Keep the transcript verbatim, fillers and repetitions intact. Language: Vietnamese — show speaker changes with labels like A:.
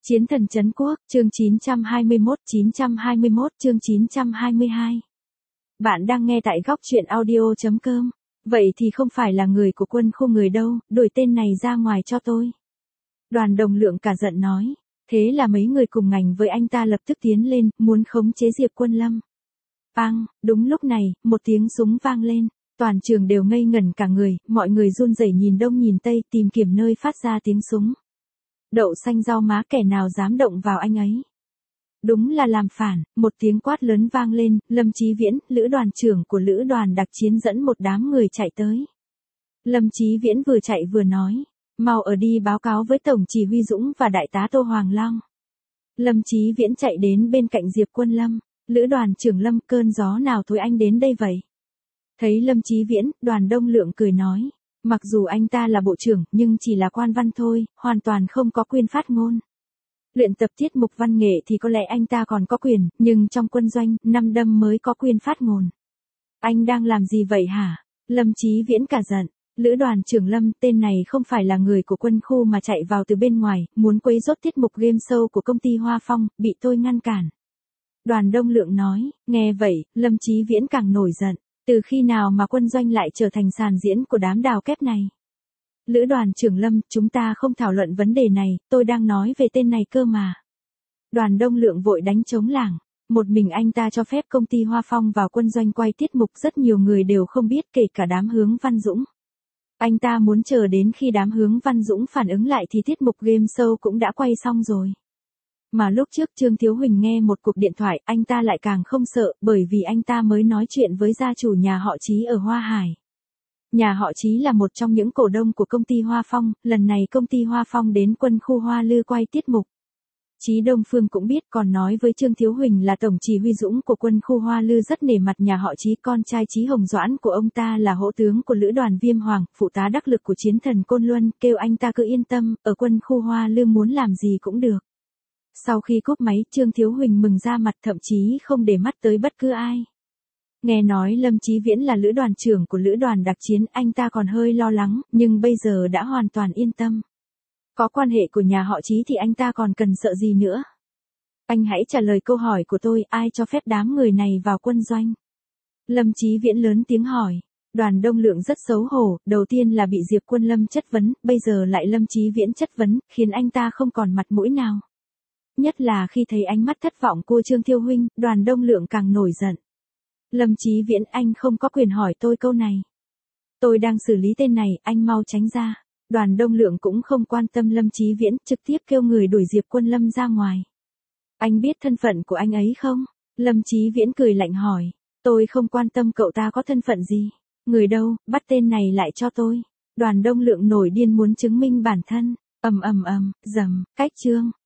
A: Chiến thần trấn quốc, chương chín trăm hai mươi mốt, chín trăm hai mươi mốt, chương chín trăm hai mươi hai. Bạn đang nghe tại góc truyện audio chấm com. Vậy thì không phải là người của quân khu người đâu, đổi tên này ra ngoài cho tôi. Đoàn Đồng Lượng cả giận nói. Thế là mấy người cùng ngành với anh ta lập tức tiến lên, muốn khống chế Diệp Quân Lâm. Bang, đúng lúc này, một tiếng súng vang lên. Toàn trường đều ngây ngẩn cả người, mọi người run rẩy nhìn đông nhìn tây tìm kiếm nơi phát ra tiếng súng. Đậu xanh rau má, kẻ nào dám động vào anh ấy. Đúng là làm phản, một tiếng quát lớn vang lên, Lâm Chí Viễn, lữ đoàn trưởng của lữ đoàn đặc chiến dẫn một đám người chạy tới. Lâm Chí Viễn vừa chạy vừa nói, mau ở đi báo cáo với Tổng chỉ huy Dũng và Đại tá Tô Hoàng Long. Lâm Chí Viễn chạy đến bên cạnh Diệp Quân Lâm, lữ đoàn trưởng Lâm, cơn gió nào thổi anh đến đây vậy? Thấy Lâm Chí Viễn, Đoàn Đông Lượng cười nói. Mặc dù anh ta là bộ trưởng, nhưng chỉ là quan văn thôi, hoàn toàn không có quyền phát ngôn. Luyện tập tiết mục văn nghệ thì có lẽ anh ta còn có quyền, nhưng trong quân doanh, năm đâm mới có quyền phát ngôn. Anh đang làm gì vậy hả? Lâm Chí Viễn cả giận. Lữ đoàn trưởng Lâm, tên này không phải là người của quân khu mà chạy vào từ bên ngoài, muốn quấy rối tiết mục game show của công ty Hoa Phong, bị tôi ngăn cản. Đoàn Đông Lượng nói, nghe vậy, Lâm Chí Viễn càng nổi giận. Từ khi nào mà quân doanh lại trở thành sàn diễn của đám đào kép này? Lữ đoàn trưởng Lâm, chúng ta không thảo luận vấn đề này, tôi đang nói về tên này cơ mà. Đoàn Đông Lượng vội đánh trống lảng. Một mình anh ta cho phép công ty Hoa Phong vào quân doanh quay tiết mục, rất nhiều người đều không biết, kể cả đám Hướng Văn Dũng. Anh ta muốn chờ đến khi đám Hướng Văn Dũng phản ứng lại thì tiết mục game show cũng đã quay xong rồi. Mà lúc trước Trương Thiếu Huỳnh nghe một cuộc điện thoại, anh ta lại càng không sợ, bởi vì anh ta mới nói chuyện với gia chủ nhà họ Chí ở Hoa Hải. Nhà họ Chí là một trong những cổ đông của công ty Hoa Phong, lần này công ty Hoa Phong đến quân khu Hoa Lư quay tiết mục. Chí Đông Phương cũng biết, còn nói với Trương Thiếu Huỳnh là Tổng chỉ huy Dũng của quân khu Hoa Lư rất nể mặt nhà họ Chí, con trai Chí Hồng Doãn của ông ta là hỗ tướng của lữ đoàn Viêm Hoàng, phụ tá đắc lực của chiến thần Côn Luân, kêu anh ta cứ yên tâm, ở quân khu Hoa Lư muốn làm gì cũng được. Sau khi cúp máy, Trương Thiếu Huỳnh mừng ra mặt, thậm chí không để mắt tới bất cứ ai. Nghe nói Lâm Chí Viễn là lữ đoàn trưởng của lữ đoàn đặc chiến, anh ta còn hơi lo lắng, nhưng bây giờ đã hoàn toàn yên tâm. Có quan hệ của nhà họ Chí thì anh ta còn cần sợ gì nữa. Anh hãy trả lời câu hỏi của tôi, ai cho phép đám người này vào quân doanh? Lâm Chí Viễn lớn tiếng hỏi. Đoàn Đông Lượng rất xấu hổ, đầu tiên là bị Diệp Quân Lâm chất vấn, bây giờ lại Lâm Chí Viễn chất vấn, khiến anh ta không còn mặt mũi nào. Nhất là khi thấy ánh mắt thất vọng của Trương Thiếu Huynh, Đoàn Đông Lượng càng nổi giận. Lâm Chí Viễn, anh không có quyền hỏi tôi câu này. Tôi đang xử lý tên này, anh mau tránh ra. Đoàn Đông Lượng cũng không quan tâm Lâm Chí Viễn, trực tiếp kêu người đuổi Diệp Quân Lâm ra ngoài. Anh biết thân phận của anh ấy không? Lâm Chí Viễn cười lạnh hỏi. Tôi không quan tâm cậu ta có thân phận gì. Người đâu, bắt tên này lại cho tôi. Đoàn Đông Lượng nổi điên muốn chứng minh bản thân. Ầm ầm ầm, rầm, cách chương.